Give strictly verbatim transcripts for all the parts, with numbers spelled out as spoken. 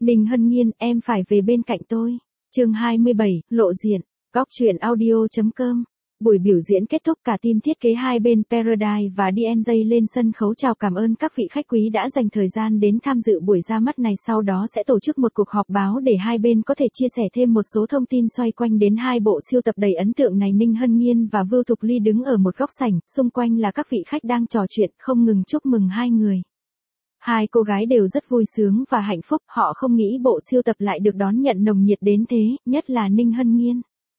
Ninh Hân Nhiên, em phải về bên cạnh tôi. Chương hai mươi bảy, lộ diện. Góc truyện audio chấm com. Buổi biểu diễn kết thúc, cả team thiết kế hai bên Paradise và đê en gi lên sân khấu chào cảm ơn các vị khách quý đã dành thời gian đến tham dự buổi ra mắt này. Sau đó sẽ tổ chức một cuộc họp báo để hai bên có thể chia sẻ thêm một số thông tin xoay quanh đến hai bộ siêu tập đầy ấn tượng này. Ninh Hân Nhiên và Vưu Thục Ly đứng ở một góc sảnh, xung quanh là các vị khách đang trò chuyện, không ngừng chúc mừng hai người. Hai cô gái đều rất vui sướng và hạnh phúc, họ không nghĩ bộ siêu tập lại được đón nhận nồng nhiệt đến thế, nhất là Ninh Hân Nhiên.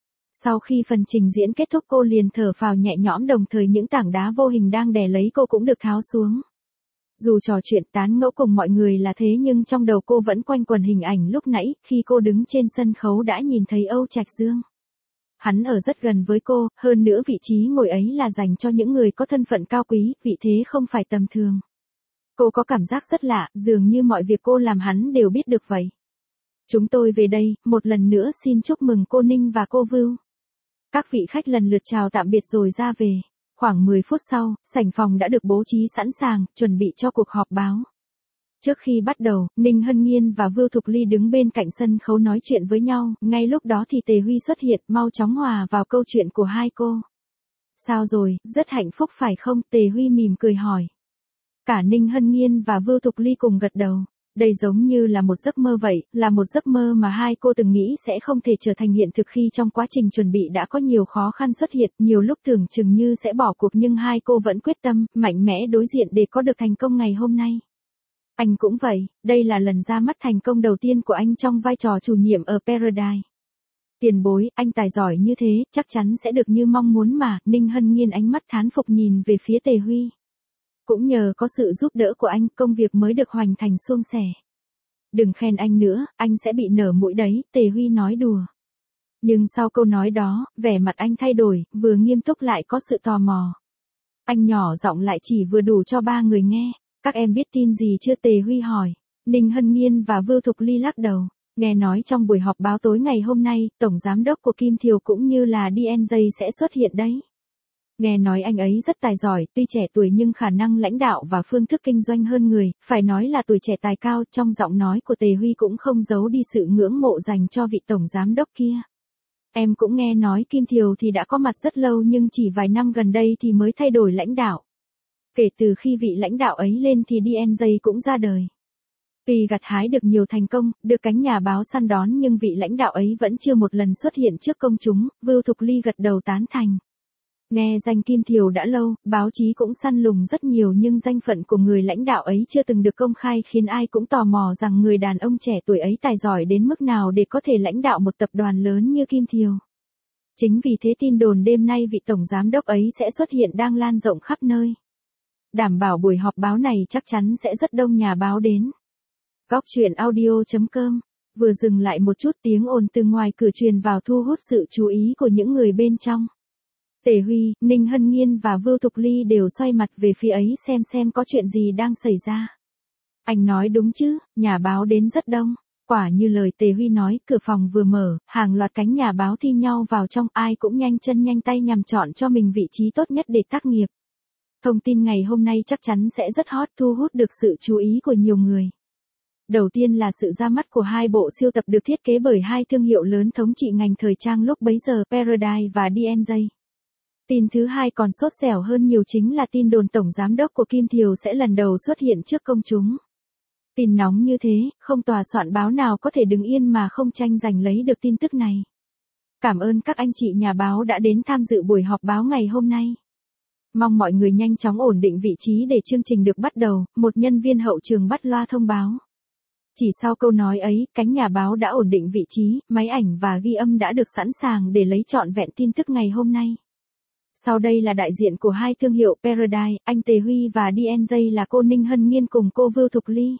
Sau khi phần trình diễn kết thúc, cô liền thở phào nhẹ nhõm, đồng thời những tảng đá vô hình đang đè lấy cô cũng được tháo xuống. Dù trò chuyện tán ngẫu cùng mọi người là thế nhưng trong đầu cô vẫn quanh quẩn hình ảnh lúc nãy, khi cô đứng trên sân khấu đã nhìn thấy Âu Trạch Dương. Hắn ở rất gần với cô, hơn nữa vị trí ngồi ấy là dành cho những người có thân phận cao quý, vị thế không phải tầm thường. Cô có cảm giác rất lạ, dường như mọi việc cô làm hắn đều biết được vậy. Chúng tôi về đây, một lần nữa xin chúc mừng cô Ninh và cô Vưu. Các vị khách lần lượt chào tạm biệt rồi ra về. Khoảng mười phút sau, sảnh phòng đã được bố trí sẵn sàng, chuẩn bị cho cuộc họp báo. Trước khi bắt đầu, Ninh Hân Nhiên và Vưu Thục Ly đứng bên cạnh sân khấu nói chuyện với nhau, ngay lúc đó thì Tề Huy xuất hiện, mau chóng hòa vào câu chuyện của hai cô. Sao rồi, rất hạnh phúc phải không? Tề Huy mỉm cười hỏi. Cả Ninh Hân Nhiên và Vưu Thục Ly cùng gật đầu. Đây giống như là một giấc mơ vậy, là một giấc mơ mà hai cô từng nghĩ sẽ không thể trở thành hiện thực khi trong quá trình chuẩn bị đã có nhiều khó khăn xuất hiện, nhiều lúc tưởng chừng như sẽ bỏ cuộc nhưng hai cô vẫn quyết tâm, mạnh mẽ đối diện để có được thành công ngày hôm nay. Anh cũng vậy, đây là lần ra mắt thành công đầu tiên của anh trong vai trò chủ nhiệm ở Paradise. Tiền bối, anh tài giỏi như thế, chắc chắn sẽ được như mong muốn mà. Ninh Hân Nhiên ánh mắt thán phục nhìn về phía Tề Huy. Cũng nhờ có sự giúp đỡ của anh, công việc mới được hoàn thành suôn sẻ. Đừng khen anh nữa, anh sẽ bị nở mũi đấy, Tề Huy nói đùa. Nhưng sau câu nói đó, vẻ mặt anh thay đổi, vừa nghiêm túc lại có sự tò mò. Anh nhỏ giọng lại chỉ vừa đủ cho ba người nghe. Các em biết tin gì chưa? Tề Huy hỏi. Ninh Hân Nhiên và Vưu Thục Ly lắc đầu. Nghe nói trong buổi họp báo tối ngày hôm nay, Tổng Giám đốc của Kim Thiều cũng như là đê en gi sẽ xuất hiện đấy. Nghe nói anh ấy rất tài giỏi, tuy trẻ tuổi nhưng khả năng lãnh đạo và phương thức kinh doanh hơn người, phải nói là tuổi trẻ tài cao. Trong giọng nói của Tề Huy cũng không giấu đi sự ngưỡng mộ dành cho vị tổng giám đốc kia. Em cũng nghe nói Kim Thiều thì đã có mặt rất lâu nhưng chỉ vài năm gần đây thì mới thay đổi lãnh đạo. Kể từ khi vị lãnh đạo ấy lên thì đê en gi cũng ra đời. Tuy gặt hái được nhiều thành công, được cánh nhà báo săn đón nhưng vị lãnh đạo ấy vẫn chưa một lần xuất hiện trước công chúng. Vưu Thục Ly gật đầu tán thành. Nghe danh Kim Thiều đã lâu, báo chí cũng săn lùng rất nhiều nhưng danh phận của người lãnh đạo ấy chưa từng được công khai, khiến ai cũng tò mò rằng người đàn ông trẻ tuổi ấy tài giỏi đến mức nào để có thể lãnh đạo một tập đoàn lớn như Kim Thiều. Chính vì thế tin đồn đêm nay vị tổng giám đốc ấy sẽ xuất hiện đang lan rộng khắp nơi. Đảm bảo buổi họp báo này chắc chắn sẽ rất đông nhà báo đến. Góc truyện audio chấm com. Vừa dừng lại một chút, tiếng ồn từ ngoài cửa truyền vào thu hút sự chú ý của những người bên trong. Tề Huy, Ninh Hân Nhiên và Vưu Thục Ly đều xoay mặt về phía ấy xem xem có chuyện gì đang xảy ra. Anh nói đúng chứ, nhà báo đến rất đông. Quả như lời Tề Huy nói, cửa phòng vừa mở, hàng loạt cánh nhà báo thi nhau vào trong, ai cũng nhanh chân nhanh tay nhằm chọn cho mình vị trí tốt nhất để tác nghiệp. Thông tin ngày hôm nay chắc chắn sẽ rất hot, thu hút được sự chú ý của nhiều người. Đầu tiên là sự ra mắt của hai bộ siêu tập được thiết kế bởi hai thương hiệu lớn thống trị ngành thời trang lúc bấy giờ, Paradise và đê en gi. Tin thứ hai còn sốt dẻo hơn nhiều chính là tin đồn tổng giám đốc của Kim Thiều sẽ lần đầu xuất hiện trước công chúng. Tin nóng như thế, không tòa soạn báo nào có thể đứng yên mà không tranh giành lấy được tin tức này. Cảm ơn các anh chị nhà báo đã đến tham dự buổi họp báo ngày hôm nay. Mong mọi người nhanh chóng ổn định vị trí để chương trình được bắt đầu, một nhân viên hậu trường bắt loa thông báo. Chỉ sau câu nói ấy, cánh nhà báo đã ổn định vị trí, máy ảnh và ghi âm đã được sẵn sàng để lấy trọn vẹn tin tức ngày hôm nay. Sau đây là đại diện của hai thương hiệu Paradise, anh Tề Huy và đê en gi là cô Ninh Hân Nhiên cùng cô Vưu Thục Ly.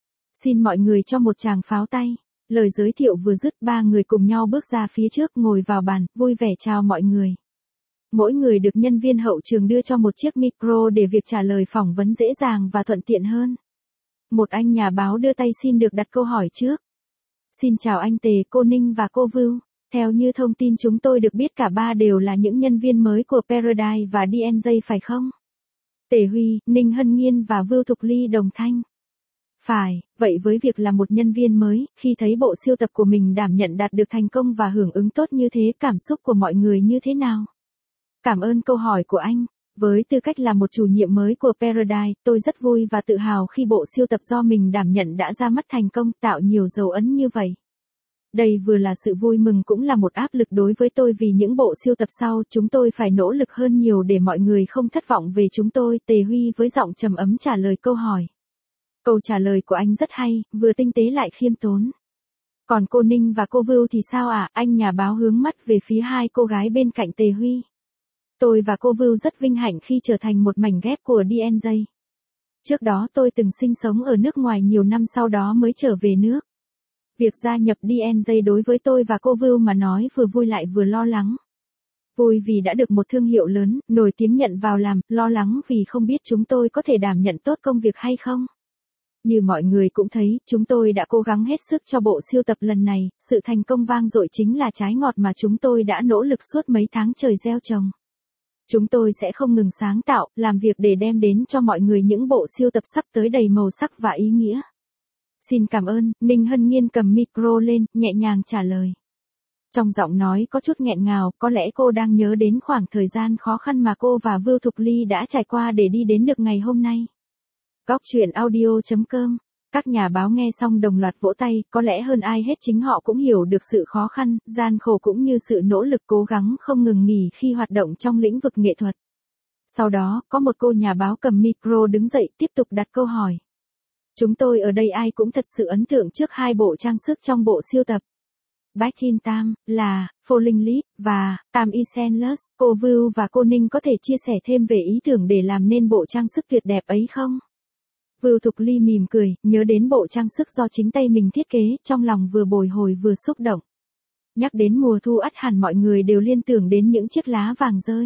Xin mọi người cho một tràng pháo tay. Lời giới thiệu vừa dứt, ba người cùng nhau bước ra phía trước, ngồi vào bàn, vui vẻ chào mọi người. Mỗi người được nhân viên hậu trường đưa cho một chiếc micro để việc trả lời phỏng vấn dễ dàng và thuận tiện hơn. Một anh nhà báo đưa tay xin được đặt câu hỏi trước. Xin chào anh Tề, cô Ninh và cô Vưu. Theo như thông tin chúng tôi được biết cả ba đều là những nhân viên mới của Paradise và đê en gi phải không? Tề Huy, Ninh Hân Nhiên và Vưu Thục Ly đồng thanh. Phải, vậy với việc là một nhân viên mới, khi thấy bộ sưu tập của mình đảm nhận đạt được thành công và hưởng ứng tốt như thế, cảm xúc của mọi người như thế nào? Cảm ơn câu hỏi của anh. Với tư cách là một chủ nhiệm mới của Paradise, tôi rất vui và tự hào khi bộ sưu tập do mình đảm nhận đã ra mắt thành công, tạo nhiều dấu ấn như vậy. Đây vừa là sự vui mừng cũng là một áp lực đối với tôi vì những bộ sưu tập sau, chúng tôi phải nỗ lực hơn nhiều để mọi người không thất vọng về chúng tôi. Tề Huy với giọng trầm ấm trả lời câu hỏi. Câu trả lời của anh rất hay, vừa tinh tế lại khiêm tốn. Còn cô Ninh và cô Vưu thì sao ạ? À? Anh nhà báo hướng mắt về phía hai cô gái bên cạnh Tề Huy. Tôi và cô Vưu rất vinh hạnh khi trở thành một mảnh ghép của đê en gi. Trước đó tôi từng sinh sống ở nước ngoài nhiều năm sau đó mới trở về nước. Việc gia nhập đê en gi đối với tôi và cô Vưu mà nói vừa vui lại vừa lo lắng. Vui vì đã được một thương hiệu lớn, nổi tiếng nhận vào làm, lo lắng vì không biết chúng tôi có thể đảm nhận tốt công việc hay không. Như mọi người cũng thấy, chúng tôi đã cố gắng hết sức cho bộ sưu tập lần này, sự thành công vang dội chính là trái ngọt mà chúng tôi đã nỗ lực suốt mấy tháng trời gieo trồng. Chúng tôi sẽ không ngừng sáng tạo, làm việc để đem đến cho mọi người những bộ sưu tập sắp tới đầy màu sắc và ý nghĩa. Xin cảm ơn, Ninh Hân Nhiên cầm micro lên, nhẹ nhàng trả lời. Trong giọng nói có chút nghẹn ngào, có lẽ cô đang nhớ đến khoảng thời gian khó khăn mà cô và Vưu Thục Ly đã trải qua để đi đến được ngày hôm nay. Góc chuyện audio chấm com. Các nhà báo nghe xong đồng loạt vỗ tay, có lẽ hơn ai hết chính họ cũng hiểu được sự khó khăn, gian khổ cũng như sự nỗ lực cố gắng không ngừng nghỉ khi hoạt động trong lĩnh vực nghệ thuật. Sau đó, có một cô nhà báo cầm micro đứng dậy tiếp tục đặt câu hỏi. Chúng tôi ở đây ai cũng thật sự ấn tượng trước hai bộ trang sức trong bộ sưu tập. Back in Time, là, Falling Leaf, và, Time is Endless. Cô Vưu và cô Ninh có thể chia sẻ thêm về ý tưởng để làm nên bộ trang sức tuyệt đẹp ấy không? Vưu Thục Ly mỉm cười, nhớ đến bộ trang sức do chính tay mình thiết kế, trong lòng vừa bồi hồi vừa xúc động. Nhắc đến mùa thu ắt hẳn mọi người đều liên tưởng đến những chiếc lá vàng rơi.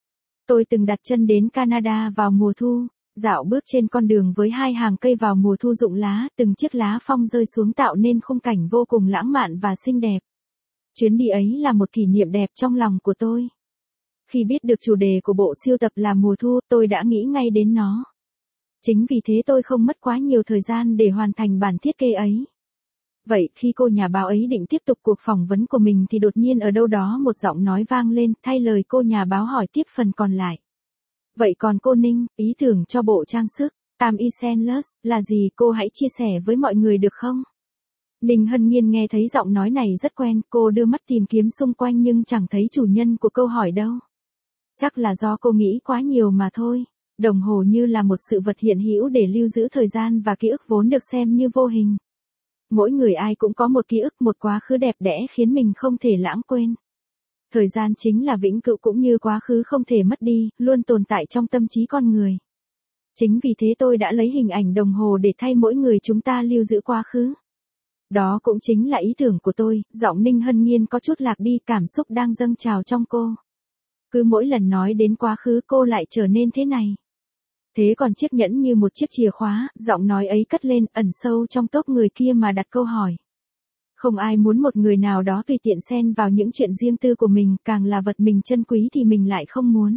Tôi từng đặt chân đến Canada vào mùa thu, dạo bước trên con đường với hai hàng cây vào mùa thu rụng lá, từng chiếc lá phong rơi xuống tạo nên khung cảnh vô cùng lãng mạn và xinh đẹp. Chuyến đi ấy là một kỷ niệm đẹp trong lòng của tôi. Khi biết được chủ đề của bộ sưu tập là mùa thu, tôi đã nghĩ ngay đến nó. Chính vì thế tôi không mất quá nhiều thời gian để hoàn thành bản thiết kế ấy. Vậy khi cô nhà báo ấy định tiếp tục cuộc phỏng vấn của mình thì đột nhiên ở đâu đó một giọng nói vang lên, thay lời cô nhà báo hỏi tiếp phần còn lại. Vậy còn cô Ninh, ý tưởng cho bộ trang sức, Time is Endless, là gì cô hãy chia sẻ với mọi người được không? Ninh Hân Nhiên nghe thấy giọng nói này rất quen, cô đưa mắt tìm kiếm xung quanh nhưng chẳng thấy chủ nhân của câu hỏi đâu. Chắc là do cô nghĩ quá nhiều mà thôi. Đồng hồ như là một sự vật hiện hữu để lưu giữ thời gian và ký ức vốn được xem như vô hình. Mỗi người ai cũng có một ký ức, một quá khứ đẹp đẽ khiến mình không thể lãng quên. Thời gian chính là vĩnh cửu cũng như quá khứ không thể mất đi, luôn tồn tại trong tâm trí con người. Chính vì thế tôi đã lấy hình ảnh đồng hồ để thay mỗi người chúng ta lưu giữ quá khứ. Đó cũng chính là ý tưởng của tôi. Giọng Ninh Hân Nhiên có chút lạc đi, cảm xúc đang dâng trào trong cô. Cứ mỗi lần nói đến quá khứ cô lại trở nên thế này. Thế còn chiếc nhẫn như một chiếc chìa khóa, giọng nói ấy cất lên, ẩn sâu trong tốp người kia mà đặt câu hỏi. Không ai muốn một người nào đó tùy tiện xen vào những chuyện riêng tư của mình, càng là vật mình trân quý thì mình lại không muốn.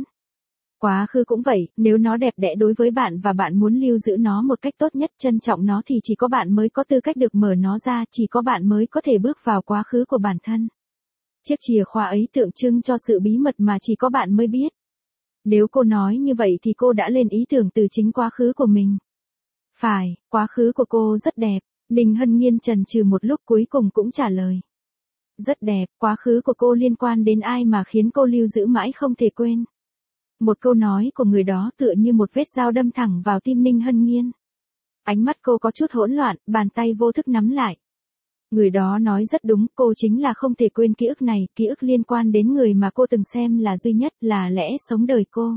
Quá khứ cũng vậy, nếu nó đẹp đẽ đối với bạn và bạn muốn lưu giữ nó một cách tốt nhất, trân trọng nó thì chỉ có bạn mới có tư cách được mở nó ra, chỉ có bạn mới có thể bước vào quá khứ của bản thân. Chiếc chìa khóa ấy tượng trưng cho sự bí mật mà chỉ có bạn mới biết. Nếu cô nói như vậy thì cô đã lên ý tưởng từ chính quá khứ của mình. Phải, quá khứ của cô rất đẹp. Ninh Hân Nhiên chần chừ một lúc cuối cùng cũng trả lời. Rất đẹp, quá khứ của cô liên quan đến ai mà khiến cô lưu giữ mãi không thể quên. Một câu nói của người đó tựa như một vết dao đâm thẳng vào tim Ninh Hân Nhiên. Ánh mắt cô có chút hỗn loạn, bàn tay vô thức nắm lại. Người đó nói rất đúng, cô chính là không thể quên ký ức này, ký ức liên quan đến người mà cô từng xem là duy nhất, là lẽ sống đời cô.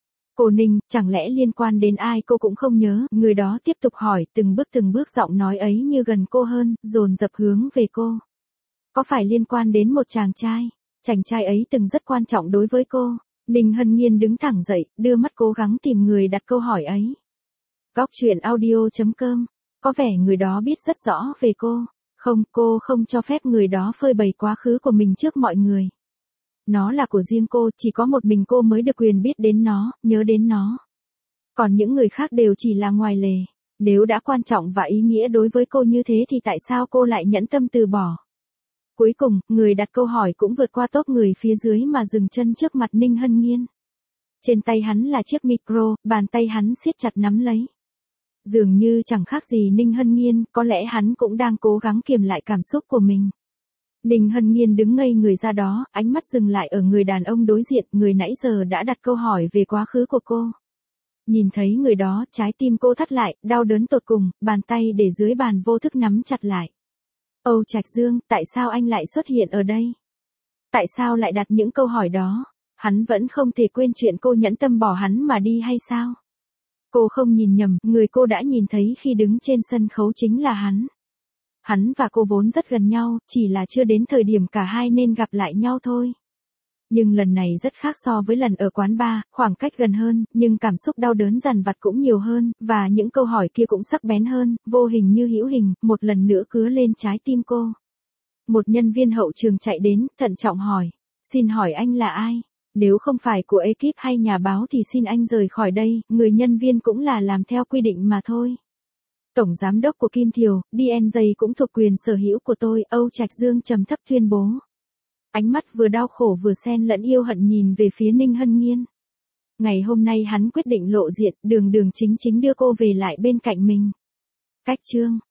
Cô Ninh, chẳng lẽ liên quan đến ai cô cũng không nhớ, người đó tiếp tục hỏi, từng bước từng bước giọng nói ấy như gần cô hơn, dồn dập hướng về cô. Có phải liên quan đến một chàng trai? Chàng trai ấy từng rất quan trọng đối với cô. Ninh Hân Nhiên đứng thẳng dậy, đưa mắt cố gắng tìm người đặt câu hỏi ấy. Góc chuyện audio chấm com. Có vẻ người đó biết rất rõ về cô. Không, cô không cho phép người đó phơi bày quá khứ của mình trước mọi người. Nó là của riêng cô, chỉ có một mình cô mới được quyền biết đến nó, nhớ đến nó. Còn những người khác đều chỉ là ngoài lề. Nếu đã quan trọng và ý nghĩa đối với cô như thế thì tại sao cô lại nhẫn tâm từ bỏ? Cuối cùng, người đặt câu hỏi cũng vượt qua tốp người phía dưới mà dừng chân trước mặt Ninh Hân Nhiên. Trên tay hắn là chiếc micro, bàn tay hắn siết chặt nắm lấy. Dường như chẳng khác gì Ninh Hân Nhiên, có lẽ hắn cũng đang cố gắng kiềm lại cảm xúc của mình. Ninh Hân Nhiên đứng ngây người ra đó, ánh mắt dừng lại ở người đàn ông đối diện, người nãy giờ đã đặt câu hỏi về quá khứ của cô. Nhìn thấy người đó, trái tim cô thắt lại, đau đớn tột cùng, bàn tay để dưới bàn vô thức nắm chặt lại. Âu Trạch Dương, tại sao anh lại xuất hiện ở đây? Tại sao lại đặt những câu hỏi đó? Hắn vẫn không thể quên chuyện cô nhẫn tâm bỏ hắn mà đi hay sao? Cô không nhìn nhầm, người cô đã nhìn thấy khi đứng trên sân khấu chính là hắn. Hắn và cô vốn rất gần nhau, chỉ là chưa đến thời điểm cả hai nên gặp lại nhau thôi. Nhưng lần này rất khác so với lần ở quán bar, khoảng cách gần hơn, nhưng cảm xúc đau đớn dằn vặt cũng nhiều hơn, và những câu hỏi kia cũng sắc bén hơn, vô hình như hữu hình, một lần nữa cứa lên trái tim cô. Một nhân viên hậu trường chạy đến, thận trọng hỏi, xin hỏi anh là ai? Nếu không phải của ekip hay nhà báo thì xin anh rời khỏi đây, người nhân viên cũng là làm theo quy định mà thôi. Tổng giám đốc của Kim Thiều, đê en gi cũng thuộc quyền sở hữu của tôi, Âu Trạch Dương trầm thấp tuyên bố. Ánh mắt vừa đau khổ vừa xen lẫn yêu hận nhìn về phía Ninh Hân Nhiên. Ngày hôm nay hắn quyết định lộ diện, đường đường chính chính đưa cô về lại bên cạnh mình. Cách chương